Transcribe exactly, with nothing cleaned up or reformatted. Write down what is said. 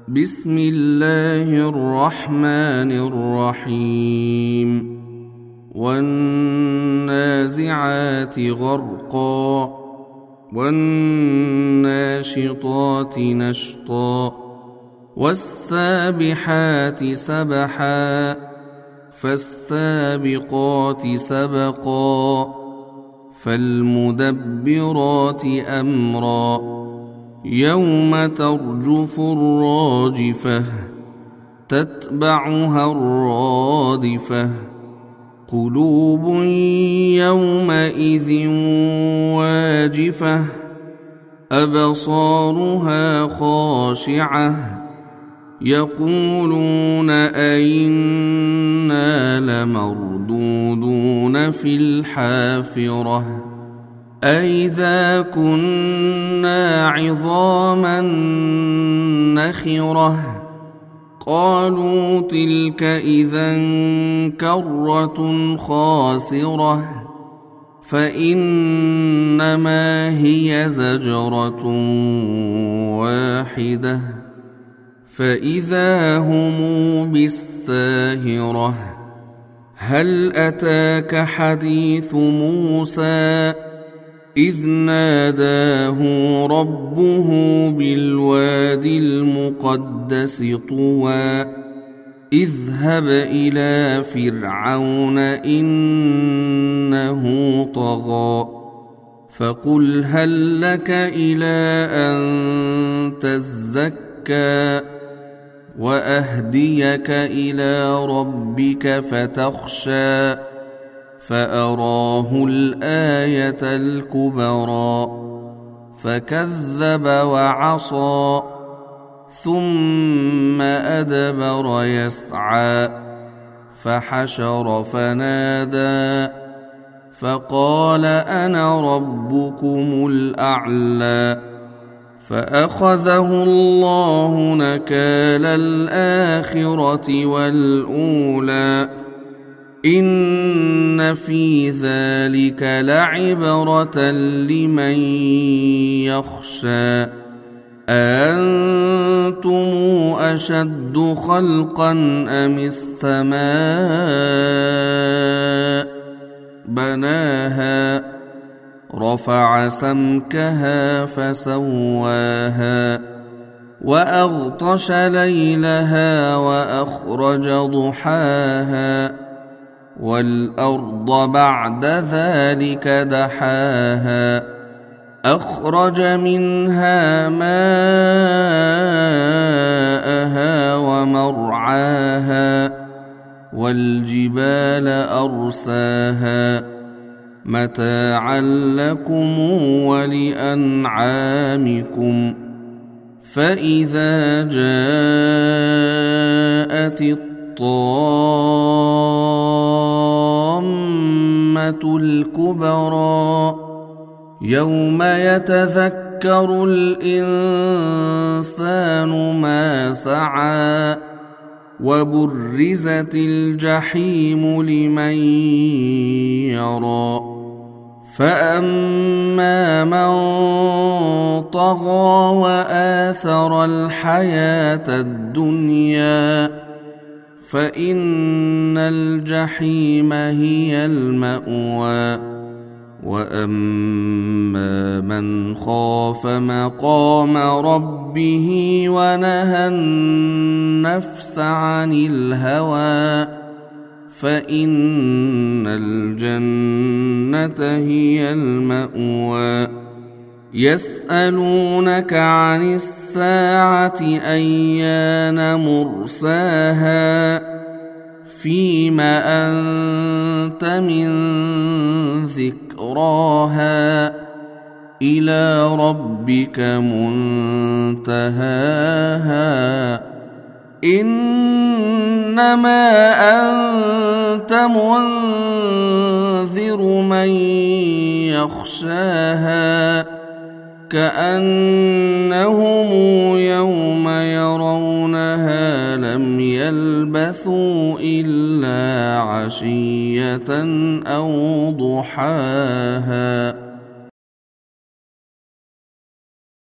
بسم الله الرحمن الرحيم والنازعات غرقا والناشطات نشطا والسابحات سبحا فالسابقات سبقا فالمدبرات أمرا يوم ترجف الراجفة تتبعها الرادفة قلوب يومئذ واجفة أبصارها خاشعة يقولون أئنا لمردودون في الحافرة أئذا كنا عظاما نخرة قالوا تلك إذا كرة خاسرة فإنما هي زجرة واحدة فإذا هم بالساهرة هل أتاك حديث موسى إذ ناداه ربه بالواد المقدس طوى اذهب إلى فرعون إنه طغى فقل هل لك إلى أن تزكى وأهديك إلى ربك فتخشى فأراه الآية الكبرى فكذب وعصى ثم أدبر يسعى فحشر فنادى فقال أنا ربكم الأعلى فأخذه الله نكال الآخرة والأولى إن في ذلك لعبرة لمن يخشى أأنتم أشد خلقا أم السماء بناها رفع سمكها فسواها وأغطش ليلها وأخرج ضحاها والأرض بعد ذلك دحاها أخرج منها ماءها ومرعاها والجبال أرساها متاعا لكم ولأنعامكم فإذا جاءت الطامة الكبرى يوم يتذكر الإنسان ما سعى وبرزت الجحيم لمن يرى فأما من طغى وآثر الحياة الدنيا فإن الجحيم هي المأوى وأما من خاف مقام ربه ونهى النفس عن الهوى فإن الجنة هي المأوى يسألونك عن الساعة أيان مرساها فيم أنت من ذكراها إلى ربك منتهاها إنما أنت منذر من يخشاها كأنهم يوم يرونها لم يلبثوا إلا عشية أو ضحاها.